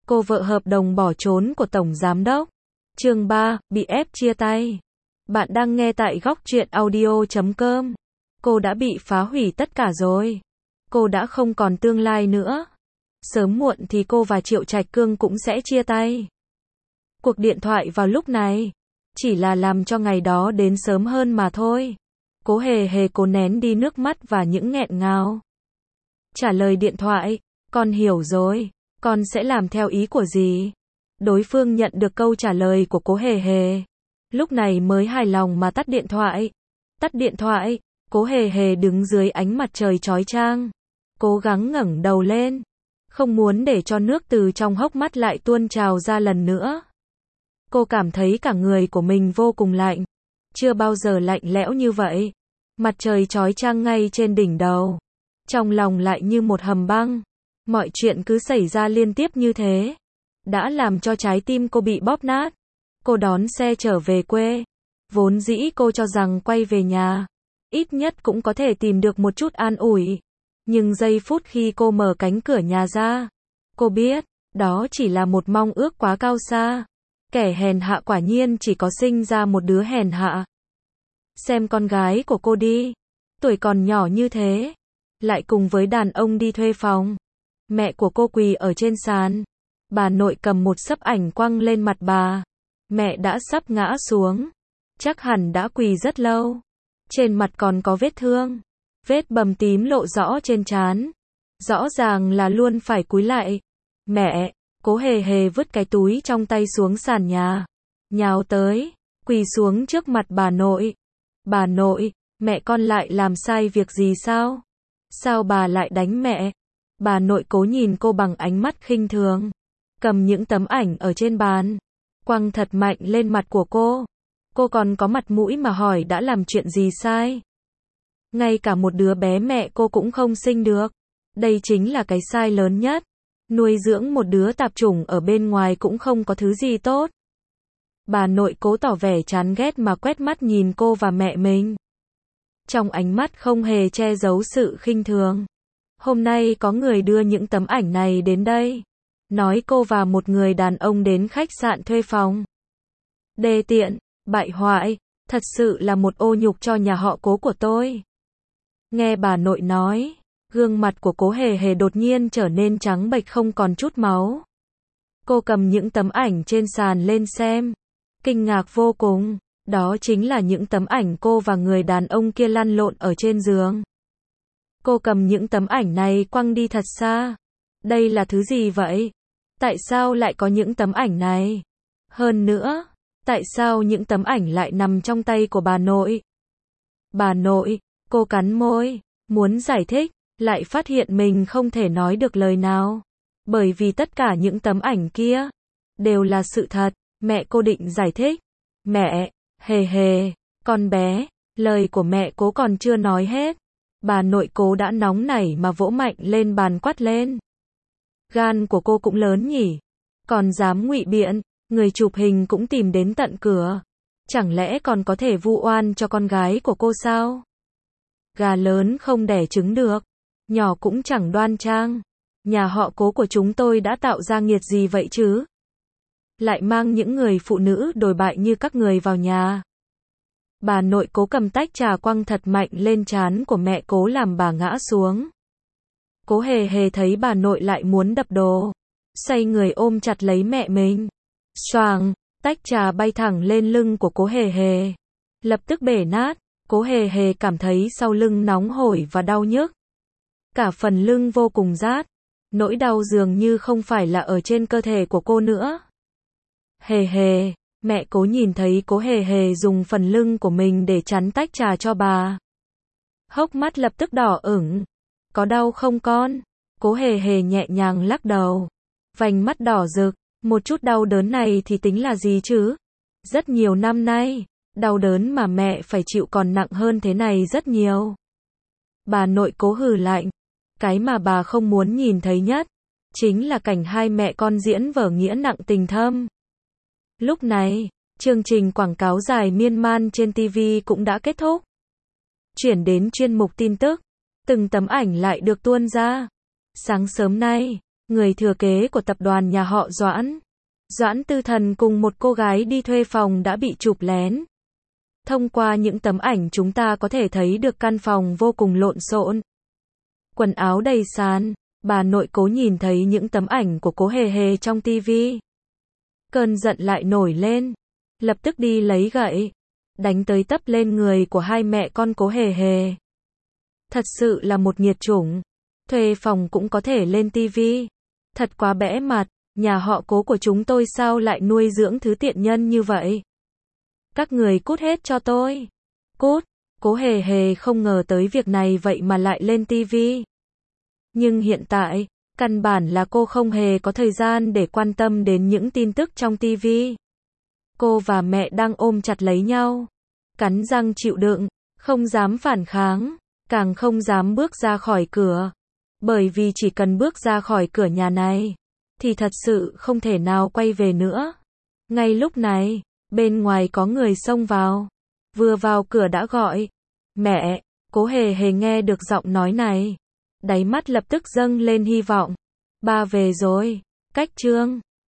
Cô vợ hợp đồng bỏ trốn của Tổng Giám đốc. Chương 3, bị ép chia tay. Bạn đang nghe tại góc truyện audio.com. Cô đã bị phá hủy tất cả rồi. Cô đã không còn tương lai nữa. Sớm muộn thì cô và Triệu Trạch Cương cũng sẽ chia tay. Cuộc điện thoại vào lúc này chỉ là làm cho ngày đó đến sớm hơn mà thôi. Cố Hề cố nén đi nước mắt và những nghẹn ngào. Trả lời điện thoại, con hiểu rồi, con sẽ làm theo ý của dì. Đối phương nhận được câu trả lời của Cố Hề. Lúc này mới hài lòng mà tắt điện thoại. Tắt điện thoại, Cố Hề đứng dưới ánh mặt trời chói chang. Cố gắng ngẩng đầu lên. Không muốn để cho nước từ trong hốc mắt lại tuôn trào ra lần nữa. Cô cảm thấy cả người của mình vô cùng lạnh. Chưa bao giờ lạnh lẽo như vậy. Mặt trời chói chang ngay trên đỉnh đầu. Trong lòng lại như một hầm băng. Mọi chuyện cứ xảy ra liên tiếp như thế. Đã làm cho trái tim cô bị bóp nát. Cô đón xe trở về quê. Vốn dĩ cô cho rằng quay về nhà, ít nhất cũng có thể tìm được một chút an ủi. Nhưng giây phút khi cô mở cánh cửa nhà ra, cô biết, đó chỉ là một mong ước quá cao xa. Kẻ hèn hạ quả nhiên chỉ có sinh ra một đứa hèn hạ. Xem con gái của cô đi. Tuổi còn nhỏ như thế. Lại cùng với đàn ông đi thuê phòng. Mẹ của cô quỳ ở trên sàn. Bà nội cầm một xấp ảnh quăng lên mặt bà. Mẹ đã sắp ngã xuống. Chắc hẳn đã quỳ rất lâu. Trên mặt còn có vết thương. Vết bầm tím lộ rõ trên trán. Rõ ràng là luôn phải cúi lại. Mẹ, Cố Hề vứt cái túi trong tay xuống sàn nhà. Nhào tới, quỳ xuống trước mặt bà nội. Bà nội, mẹ con lại làm sai việc gì sao? Sao bà lại đánh mẹ? Bà nội Cố nhìn cô bằng ánh mắt khinh thường. Cầm những tấm ảnh ở trên bàn. Quăng thật mạnh lên mặt của cô. Cô còn có mặt mũi mà hỏi đã làm chuyện gì sai. Ngay cả một đứa bé mẹ cô cũng không sinh được. Đây chính là cái sai lớn nhất. Nuôi dưỡng một đứa tạp chủng ở bên ngoài cũng không có thứ gì tốt. Bà nội Cố tỏ vẻ chán ghét mà quét mắt nhìn cô và mẹ mình. Trong ánh mắt không hề che giấu sự khinh thường. Hôm nay có người đưa những tấm ảnh này đến đây. Nói cô và một người đàn ông đến khách sạn thuê phòng. Đê tiện, bại hoại, thật sự là một ô nhục cho nhà họ Cố của tôi. Nghe bà nội nói, gương mặt của Cố Hề đột nhiên trở nên trắng bệch không còn chút máu. Cô cầm những tấm ảnh trên sàn lên xem. Kinh ngạc vô cùng, đó chính là những tấm ảnh cô và người đàn ông kia lăn lộn ở trên giường. Cô cầm những tấm ảnh này quăng đi thật xa. Đây là thứ gì vậy? Tại sao lại có những tấm ảnh này? Hơn nữa, tại sao những tấm ảnh lại nằm trong tay của bà nội? Bà nội, cô cắn môi, muốn giải thích, lại phát hiện mình không thể nói được lời nào. Bởi vì tất cả những tấm ảnh kia đều là sự thật. Mẹ cô định giải thích. Mẹ, Hề, con bé, lời của mẹ Cố còn chưa nói hết. Bà nội Cố đã nóng nảy mà vỗ mạnh lên bàn quát lên. Gan của cô cũng lớn nhỉ. Còn dám ngụy biện, người chụp hình cũng tìm đến tận cửa. Chẳng lẽ còn có thể vu oan cho con gái của cô sao? Gà lớn không đẻ trứng được. Nhỏ cũng chẳng đoan trang. Nhà họ Cố của chúng tôi đã tạo ra nghiệt gì vậy chứ? Lại mang những người phụ nữ đồi bại như các người vào nhà. Bà nội Cố cầm tách trà quăng thật mạnh lên trán của mẹ Cố làm bà ngã xuống. Cố Hề thấy bà nội lại muốn đập đồ. Xoay người ôm chặt lấy mẹ mình. Xoàng, tách trà bay thẳng lên lưng của Cố Hề. Lập tức bể nát. Cố Hề cảm thấy sau lưng nóng hổi và đau nhức. Cả phần lưng vô cùng rát. Nỗi đau dường như không phải là ở trên cơ thể của cô nữa. Hề, mẹ Cố nhìn thấy Cố Hề dùng phần lưng của mình để chắn tách trà cho bà. Hốc mắt lập tức đỏ ửng. Có đau không con? Cố Hề nhẹ nhàng lắc đầu. Vành mắt đỏ rực. Một chút đau đớn này thì tính là gì chứ? Rất nhiều năm nay, đau đớn mà mẹ phải chịu còn nặng hơn thế này rất nhiều. Bà nội Cố hừ lạnh. Cái mà bà không muốn nhìn thấy nhất chính là cảnh hai mẹ con diễn vở nghĩa nặng tình thâm. Lúc này, chương trình quảng cáo dài miên man trên TV cũng đã kết thúc. Chuyển đến chuyên mục tin tức, từng tấm ảnh lại được tuôn ra. Sáng sớm nay, người thừa kế của tập đoàn nhà họ Doãn. Doãn Tư Thần cùng một cô gái đi thuê phòng đã bị chụp lén. Thông qua những tấm ảnh chúng ta có thể thấy được căn phòng vô cùng lộn xộn. Quần áo đầy sàn, bà nội Cố nhìn thấy những tấm ảnh của Cố Hề Hề trong tivi. Cơn giận lại nổi lên, lập tức đi lấy gậy, đánh tới tấp lên người của hai mẹ con Cố Hề Hề. Thật sự là một nghiệt chủng, thuê phòng cũng có thể lên tivi. Thật quá bẽ mặt, nhà họ Cố của chúng tôi sao lại nuôi dưỡng thứ tiện nhân như vậy? Các người cút hết cho tôi. Cút, Cố Hề Hề không ngờ tới việc này vậy mà lại lên tivi. Nhưng hiện tại, căn bản là cô không hề có thời gian để quan tâm đến những tin tức trong tivi. Cô và mẹ đang ôm chặt lấy nhau, cắn răng chịu đựng, không dám phản kháng, càng không dám bước ra khỏi cửa. Bởi vì chỉ cần bước ra khỏi cửa nhà này, thì thật sự không thể nào quay về nữa. Ngay lúc này, bên ngoài có người xông vào. Vừa vào cửa đã gọi, mẹ. Cố Hề Hề nghe được giọng nói này, đáy mắt lập tức dâng lên hy vọng. Ba về rồi. Cách chương